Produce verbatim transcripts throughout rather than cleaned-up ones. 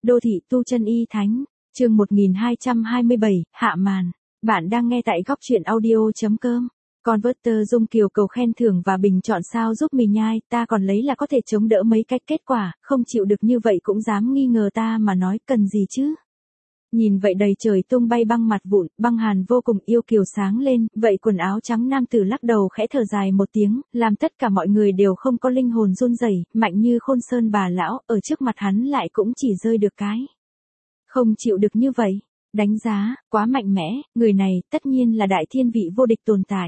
Đô thị tu chân y thánh, chương một nghìn hai trăm hai mươi bảy, hạ màn. Bạn đang nghe tại góc truyện audio.com. Converter Dung Kiều cầu khen thưởng và bình chọn sao giúp mình nhai, ta còn lấy là có thể chống đỡ mấy cách kết quả, không chịu được như vậy cũng dám nghi ngờ ta mà nói cần gì chứ. Nhìn vậy đầy trời tung bay băng mặt vụn, băng hàn vô cùng yêu kiều sáng lên, vậy quần áo trắng nam tử lắc đầu khẽ thở dài một tiếng, làm tất cả mọi người đều không có linh hồn run rẩy, mạnh như Khôn Sơn bà lão, ở trước mặt hắn lại cũng chỉ rơi được cái. Không chịu được như vậy, đánh giá, quá mạnh mẽ, người này tất nhiên là đại thiên vị vô địch tồn tại.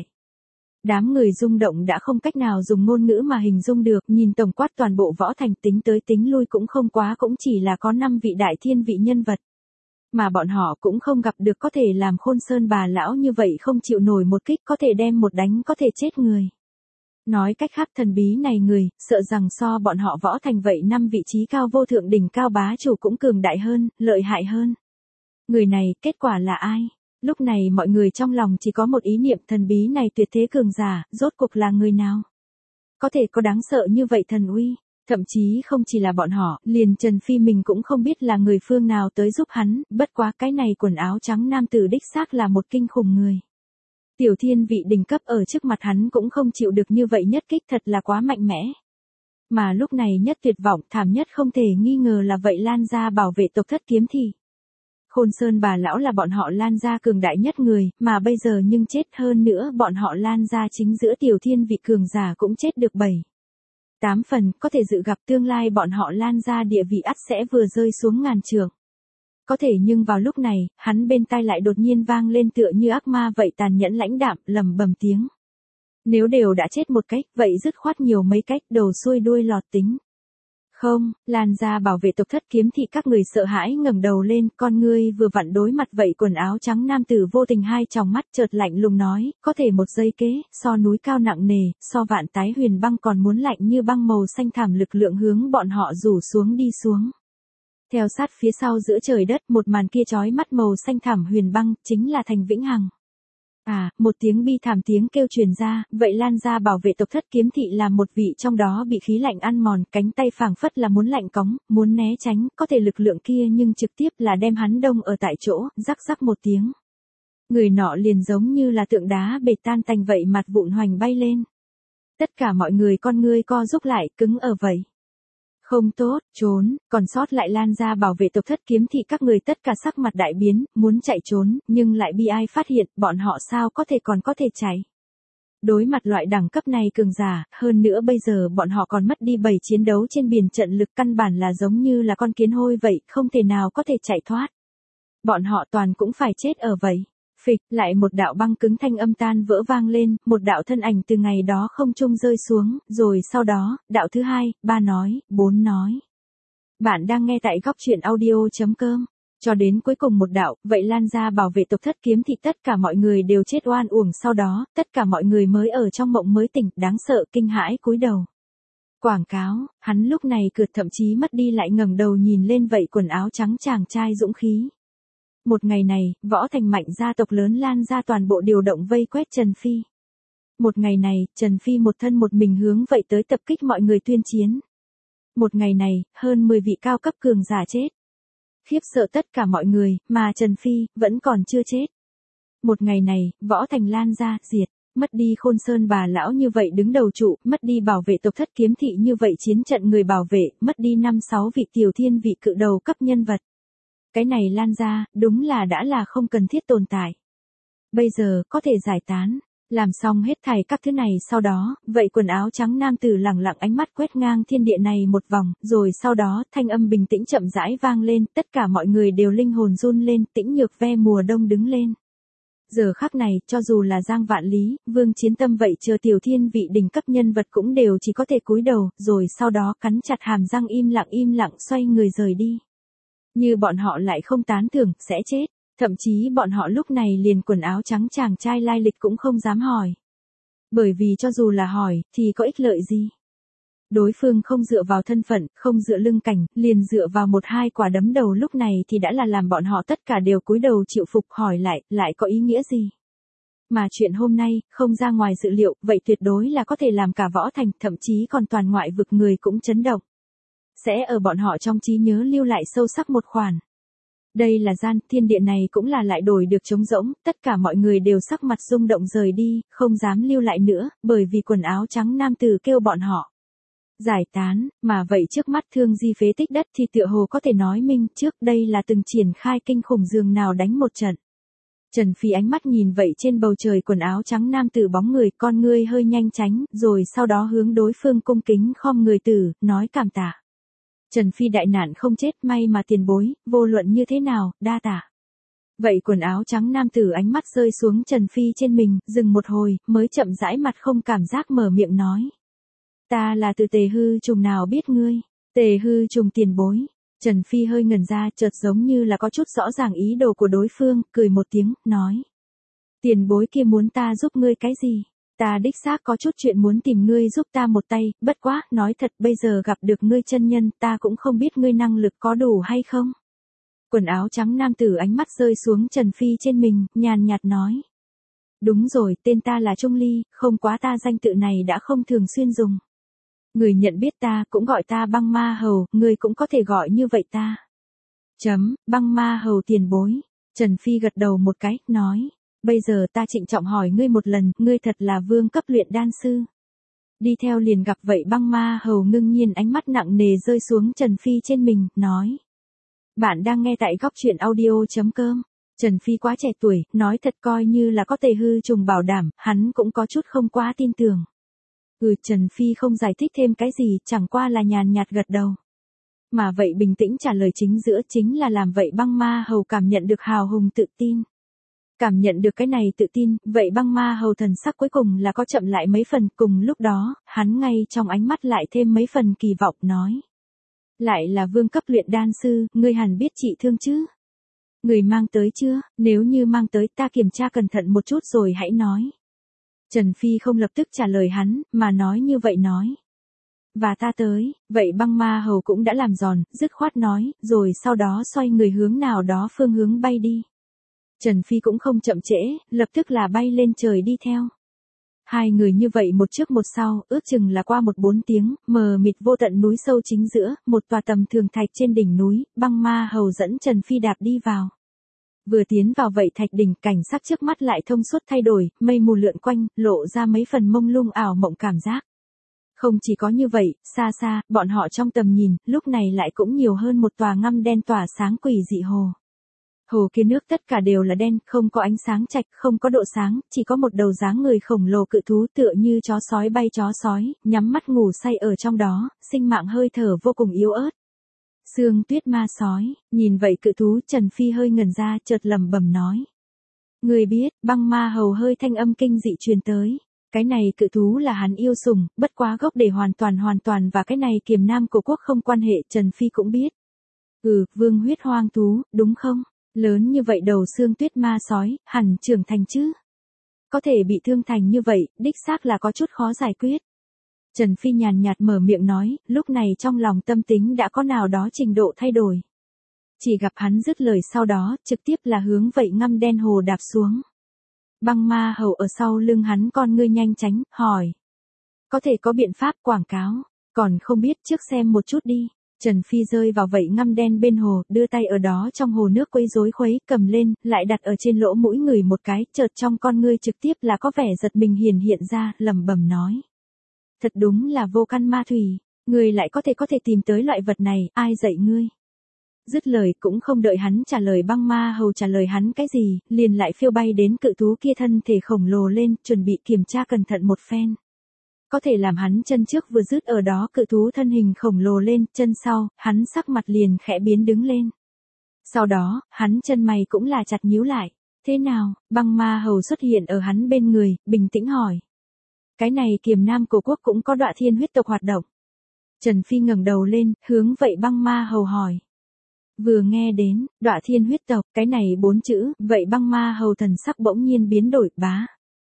Đám người rung động đã không cách nào dùng ngôn ngữ mà hình dung được, nhìn tổng quát toàn bộ võ thành tính tới tính lui cũng không quá cũng chỉ là có năm vị đại thiên vị nhân vật. Mà bọn họ cũng không gặp được có thể làm Khôn Sơn bà lão như vậy không chịu nổi một kích có thể đem một đánh có thể chết người. Nói cách khác thần bí này người, sợ rằng so bọn họ võ thành vậy năm vị trí cao vô thượng đỉnh cao bá chủ cũng cường đại hơn, lợi hại hơn. Người này, kết quả là ai? Lúc này mọi người trong lòng chỉ có một ý niệm thần bí này tuyệt thế cường giả, rốt cuộc là người nào? Có thể có đáng sợ như vậy thần uy? Thậm chí không chỉ là bọn họ, liền Trần Phi mình cũng không biết là người phương nào tới giúp hắn, bất quá cái này quần áo trắng nam tử đích xác là một kinh khủng người. Tiểu thiên vị đỉnh cấp ở trước mặt hắn cũng không chịu được như vậy nhất kích thật là quá mạnh mẽ. Mà lúc này nhất tuyệt vọng thảm nhất không thể nghi ngờ là vậy Lan gia bảo vệ tộc Thất Kiếm Thị. Khôn Sơn bà lão là bọn họ Lan gia cường đại nhất người, mà bây giờ nhưng chết hơn nữa bọn họ Lan gia chính giữa tiểu thiên vị cường giả cũng chết được bảy. Tám phần, có thể dự gặp tương lai bọn họ Lan gia địa vị ắt sẽ vừa rơi xuống ngàn trượng. Có thể nhưng vào lúc này, hắn bên tai lại đột nhiên vang lên tựa như ác ma vậy tàn nhẫn lãnh đạm, lầm bầm tiếng. Nếu đều đã chết một cách, vậy dứt khoát nhiều mấy cách, đầu xuôi đuôi lọt tính. Không, Lan gia bảo vệ tộc Thất Kiếm Thị các người sợ hãi ngẩng đầu lên, con ngươi vừa vặn đối mặt vậy quần áo trắng nam tử vô tình hai tròng mắt chợt lạnh lùng nói, có thể một giây kế, so núi cao nặng nề, so vạn tái huyền băng còn muốn lạnh như băng màu xanh thảm lực lượng hướng bọn họ rủ xuống đi xuống. Theo sát phía sau giữa trời đất một màn kia chói mắt màu xanh thảm huyền băng, chính là thành vĩnh hằng. À, một tiếng bi thảm tiếng kêu truyền ra, vậy Lan gia bảo vệ tộc Thất Kiếm Thị là một vị trong đó bị khí lạnh ăn mòn, cánh tay phảng phất là muốn lạnh cóng, muốn né tránh, có thể lực lượng kia nhưng trực tiếp là đem hắn đông ở tại chỗ, rắc rắc một tiếng. Người nọ liền giống như là tượng đá bể tan tành vậy mặt vụn hoành bay lên. Tất cả mọi người con ngươi co rúm lại, cứng ở vậy. Không tốt, trốn, còn sót lại Lan gia bảo vệ tộc Thất Kiếm Thị các người tất cả sắc mặt đại biến, muốn chạy trốn, nhưng lại bi ai phát hiện, bọn họ sao có thể còn có thể chạy. Đối mặt loại đẳng cấp này cường giả, hơn nữa bây giờ bọn họ còn mất đi bảy chiến đấu trên biển trận lực căn bản là giống như là con kiến hôi vậy, không thể nào có thể chạy thoát. Bọn họ toàn cũng phải chết ở vậy. Phịch, lại một đạo băng cứng thanh âm tan vỡ vang lên, một đạo thân ảnh từ ngày đó không trung rơi xuống, rồi sau đó, đạo thứ hai, ba nói, bốn nói. Bạn đang nghe tại góc truyện audio.com. Cho đến cuối cùng một đạo, vậy Lan gia bảo vệ tộc Thất Kiếm Thị tất cả mọi người đều chết oan uổng sau đó, tất cả mọi người mới ở trong mộng mới tỉnh, đáng sợ kinh hãi cúi đầu. Quảng cáo, hắn lúc này cượt thậm chí mất đi lại ngẩng đầu nhìn lên vậy quần áo trắng chàng trai dũng khí. Một ngày này, võ thành mạnh gia tộc lớn Lan gia toàn bộ điều động vây quét Trần Phi. Một ngày này, Trần Phi một thân một mình hướng vậy tới tập kích mọi người tuyên chiến. Một ngày này, hơn mười vị cao cấp cường giả chết. Khiếp sợ tất cả mọi người, mà Trần Phi, vẫn còn chưa chết. Một ngày này, võ thành Lan gia, diệt, mất đi Khôn Sơn bà lão như vậy đứng đầu trụ, mất đi bảo vệ tộc Thất Kiếm Thị như vậy chiến trận người bảo vệ, mất đi năm sáu vị tiểu thiên vị cự đầu cấp nhân vật. Cái này Lan gia, đúng là đã là không cần thiết tồn tại. Bây giờ, có thể giải tán. Làm xong hết thảy các thứ này sau đó, vậy quần áo trắng nam tử lẳng lặng ánh mắt quét ngang thiên địa này một vòng, rồi sau đó, thanh âm bình tĩnh chậm rãi vang lên, tất cả mọi người đều linh hồn run lên, tĩnh nhược ve mùa đông đứng lên. Giờ khắc này, cho dù là Giang Vạn Lý, Vương Chiến Tâm vậy chờ tiểu thiên vị đỉnh cấp nhân vật cũng đều chỉ có thể cúi đầu, rồi sau đó cắn chặt hàm răng im lặng im lặng xoay người rời đi. Như bọn họ lại không tán thưởng, sẽ chết. Thậm chí bọn họ lúc này liền quần áo trắng chàng trai lai lịch cũng không dám hỏi. Bởi vì cho dù là hỏi, thì có ích lợi gì? Đối phương không dựa vào thân phận, không dựa lưng cảnh, liền dựa vào một hai quả đấm đầu lúc này thì đã là làm bọn họ tất cả đều cúi đầu chịu phục hỏi lại, lại có ý nghĩa gì? Mà chuyện hôm nay, không ra ngoài dự liệu, vậy tuyệt đối là có thể làm cả võ thành, thậm chí còn toàn ngoại vực người cũng chấn động. sẽ ở bọn họ trong trí nhớ lưu lại sâu sắc một khoản. Đây là gian, thiên địa này cũng là lại đổi được trống rỗng, tất cả mọi người đều sắc mặt rung động rời đi, không dám lưu lại nữa, bởi vì quần áo trắng nam tử kêu bọn họ giải tán, mà vậy trước mắt thương di phế tích đất thì tựa hồ có thể nói minh trước đây là từng triển khai kinh khủng giường nào đánh một trận. Trần Phi ánh mắt nhìn vậy trên bầu trời quần áo trắng nam tử bóng người, con ngươi hơi nhanh tránh, rồi sau đó hướng đối phương cung kính khom người tử, nói cảm tạ. Trần Phi đại nạn không chết, may mà tiền bối, vô luận như thế nào, đa tạ. Vậy quần áo trắng nam tử ánh mắt rơi xuống Trần Phi trên mình, dừng một hồi, mới chậm rãi mặt không cảm giác mở miệng nói. Ta là từ Tề Hư Trùng, nào biết ngươi, Tề Hư Trùng tiền bối. Trần Phi hơi ngẩn ra, chợt giống như là có chút rõ ràng ý đồ của đối phương, cười một tiếng, nói. Tiền bối kia muốn ta giúp ngươi cái gì? Ta đích xác có chút chuyện muốn tìm ngươi giúp ta một tay, bất quá, nói thật bây giờ gặp được ngươi chân nhân, ta cũng không biết ngươi năng lực có đủ hay không. Quần áo trắng nam tử ánh mắt rơi xuống Trần Phi trên mình, nhàn nhạt nói. Đúng rồi, tên ta là Trung Ly, không quá ta danh tự này đã không thường xuyên dùng. Người nhận biết ta cũng gọi ta băng ma hầu, người cũng có thể gọi như vậy ta. Chấm, băng ma hầu tiền bối. Trần Phi gật đầu một cái, nói. Bây giờ ta trịnh trọng hỏi ngươi một lần, ngươi thật là vương cấp luyện đan sư. Đi theo liền gặp vậy băng ma hầu ngưng nhiên ánh mắt nặng nề rơi xuống Trần Phi trên mình, nói. Bạn đang nghe tại góc truyện audio.com. Trần Phi quá trẻ tuổi, nói thật coi như là có Tề Hư Trùng bảo đảm, hắn cũng có chút không quá tin tưởng. Ừ, Trần Phi không giải thích thêm cái gì, chẳng qua là nhàn nhạt gật đầu. Mà vậy bình tĩnh trả lời chính giữa chính là làm vậy băng ma hầu cảm nhận được hào hùng tự tin. Cảm nhận được cái này tự tin, vậy băng ma hầu thần sắc cuối cùng là có chậm lại mấy phần, cùng lúc đó, hắn ngay trong ánh mắt lại thêm mấy phần kỳ vọng, nói. Lại là vương cấp luyện đan sư, ngươi hẳn biết trị thương chứ? Người mang tới chưa, nếu như mang tới ta kiểm tra cẩn thận một chút rồi hãy nói. Trần Phi không lập tức trả lời hắn, mà nói như vậy nói. Và ta tới, vậy băng ma hầu cũng đã làm giòn, dứt khoát nói, rồi sau đó xoay người hướng nào đó phương hướng bay đi. Trần Phi cũng không chậm trễ, lập tức là bay lên trời đi theo. Hai người như vậy một trước một sau, ước chừng là qua một bốn tiếng, mờ mịt vô tận núi sâu chính giữa, một tòa tầm thường thạch trên đỉnh núi, băng ma hầu dẫn Trần Phi đạp đi vào. Vừa tiến vào vậy thạch đỉnh, cảnh sắc trước mắt lại thông suốt thay đổi, mây mù lượn quanh, lộ ra mấy phần mông lung ảo mộng cảm giác. Không chỉ có như vậy, xa xa, bọn họ trong tầm nhìn, lúc này lại cũng nhiều hơn một tòa ngăm đen tỏa sáng quỷ dị hồ. Hồ kia nước tất cả đều là đen, không có ánh sáng trạch, không có độ sáng, chỉ có một đầu dáng người khổng lồ cự thú tựa như chó sói bay chó sói, nhắm mắt ngủ say ở trong đó, sinh mạng hơi thở vô cùng yếu ớt. Sương tuyết ma sói, nhìn vậy cự thú Trần Phi hơi ngẩn ra chợt lẩm bẩm nói. Người biết, băng ma hầu hơi thanh âm kinh dị truyền tới. Cái này cự thú là hắn yêu sủng, bất quá gốc để hoàn toàn hoàn toàn và cái này kiềm nam cổ quốc không quan hệ, Trần Phi cũng biết. Ừ, vương huyết hoang thú, đúng không? Lớn như vậy đầu xương tuyết ma sói, hẳn trưởng thành chứ. Có thể bị thương thành như vậy, đích xác là có chút khó giải quyết. Trần Phi nhàn nhạt mở miệng nói, lúc này trong lòng tâm tính đã có nào đó trình độ thay đổi. Chỉ gặp hắn dứt lời sau đó, trực tiếp là hướng vậy ngăm đen hồ đạp xuống. Băng ma hầu ở sau lưng hắn con ngươi nhanh tránh, hỏi. Có thể có biện pháp quảng cáo, còn không biết trước xem một chút đi. Trần Phi rơi vào vậy ngăm đen bên hồ, đưa tay ở đó trong hồ nước quấy rối khuấy, cầm lên, lại đặt ở trên lỗ mũi người một cái, chợt trong con ngươi trực tiếp là có vẻ giật mình hiển hiện ra, lẩm bẩm nói. Thật đúng là vô căn ma thủy, ngươi lại có thể có thể tìm tới loại vật này, ai dạy ngươi? Dứt lời cũng không đợi hắn trả lời băng ma hầu trả lời hắn cái gì, liền lại phiêu bay đến cự thú kia thân thể khổng lồ lên, chuẩn bị kiểm tra cẩn thận một phen. Có thể làm hắn chân trước vừa dứt ở đó cự thú thân hình khổng lồ lên, chân sau, hắn sắc mặt liền khẽ biến đứng lên. Sau đó, hắn chân mày cũng là chặt nhíu lại. Thế nào, băng ma hầu xuất hiện ở hắn bên người, bình tĩnh hỏi. Cái này kiềm nam cổ quốc cũng có Đọa Thiên huyết tộc hoạt động. Trần Phi ngẩng đầu lên, hướng vậy băng ma hầu hỏi. Vừa nghe đến, Đọa Thiên huyết tộc, cái này bốn chữ, vậy băng ma hầu thần sắc bỗng nhiên biến đổi, bá.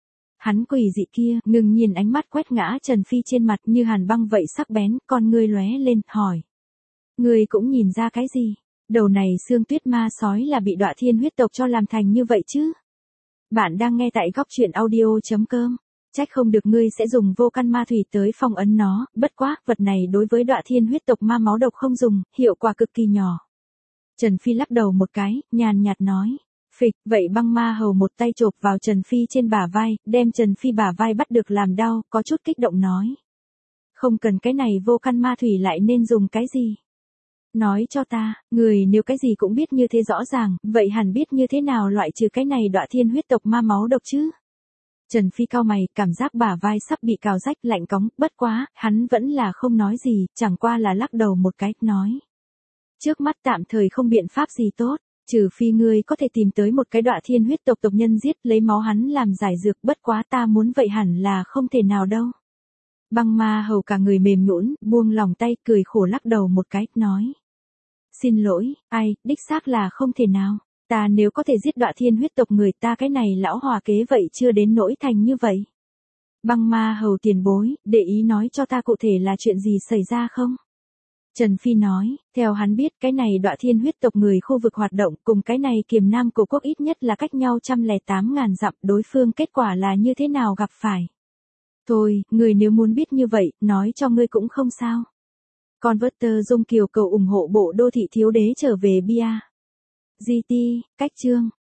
Hắn quỷ dị kia, ngừng nhìn ánh mắt quét ngã Trần Phi trên mặt như hàn băng vậy sắc bén, con ngươi lóe lên, hỏi. Ngươi cũng nhìn ra cái gì? Đầu này xương tuyết ma sói là bị Đọa Thiên huyết tộc cho làm thành như vậy chứ? Bạn đang nghe tại góc truyện audio chấm com. Trách không được ngươi sẽ dùng vô căn ma thủy tới phong ấn nó, bất quá, vật này đối với Đọa Thiên huyết tộc ma máu độc không dùng, hiệu quả cực kỳ nhỏ. Trần Phi lắc đầu một cái, nhàn nhạt nói. Phịch, vậy băng ma hầu một tay chộp vào Trần Phi trên bả vai, đem Trần Phi bả vai bắt được làm đau, có chút kích động nói. Không cần cái này vô căn ma thủy lại nên dùng cái gì? Nói cho ta, người nếu cái gì cũng biết như thế rõ ràng, vậy hẳn biết như thế nào loại trừ cái này Đọa Thiên huyết tộc ma máu độc chứ? Trần Phi cau mày, cảm giác bả vai sắp bị cào rách lạnh cóng, bất quá, hắn vẫn là không nói gì, chẳng qua là lắc đầu một cái, nói. Trước mắt tạm thời không biện pháp gì tốt, trừ phi ngươi có thể tìm tới một cái Đọa Thiên huyết tộc tộc nhân giết lấy máu hắn làm giải dược, bất quá ta muốn vậy hẳn là không thể nào đâu. Băng ma hầu cả người mềm nhũn, buông lòng tay, cười khổ lắc đầu một cái, nói. Xin lỗi, ai, đích xác là không thể nào. Ta nếu có thể giết Đọa Thiên huyết tộc người ta cái này lão hòa kế vậy chưa đến nỗi thành như vậy. Băng ma hầu tiền bối, để ý nói cho ta cụ thể là chuyện gì xảy ra không? Trần Phi nói, theo hắn biết cái này Đọa Thiên huyết tộc người khu vực hoạt động cùng cái này Kiềm Nam cổ quốc ít nhất là cách nhau một trăm lẻ tám ngàn dặm, đối phương kết quả là như thế nào gặp phải. Thôi, người nếu muốn biết như vậy, nói cho ngươi cũng không sao. Converter Dung Kiều cầu ủng hộ bộ đô thị thiếu đế trở về bia. giê tê, cách chương.